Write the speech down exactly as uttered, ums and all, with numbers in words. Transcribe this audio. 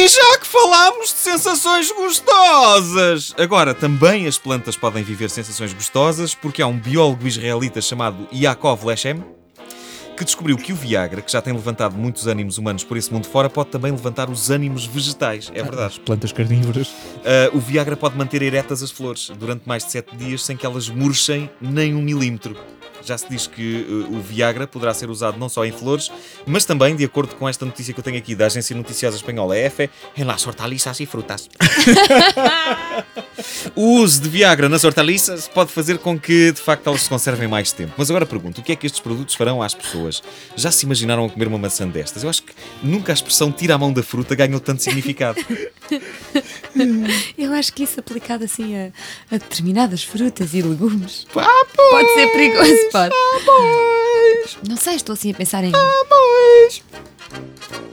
E já que falámos de sensações gostosas, agora também as plantas podem viver sensações gostosas, porque há um biólogo israelita chamado Yaakov Lechem que descobriu que o Viagra, que já tem levantado muitos ânimos humanos por esse mundo fora, pode também levantar os ânimos vegetais. É verdade. As plantas carnívoras. Uh, o Viagra pode manter eretas as flores durante mais de sete dias sem que elas murchem nem um milímetro. Já se diz que uh, o Viagra poderá ser usado não só em flores, mas também, de acordo com esta notícia que eu tenho aqui da Agência Noticiosa Espanhola E F E, em las hortalizas e frutas. O uso de Viagra nas hortaliças pode fazer com que, de facto, elas se conservem mais tempo. Mas agora pergunto, o que é que estes produtos farão às pessoas? Já se imaginaram a comer uma maçã destas? Eu acho que nunca a expressão tira a mão da fruta ganhou tanto significado. Eu acho que isso aplicado assim a, a determinadas frutas e legumes Ah, pois, pode ser perigoso, pode. ah, pois, Não sei, estou assim a pensar em ah, pois.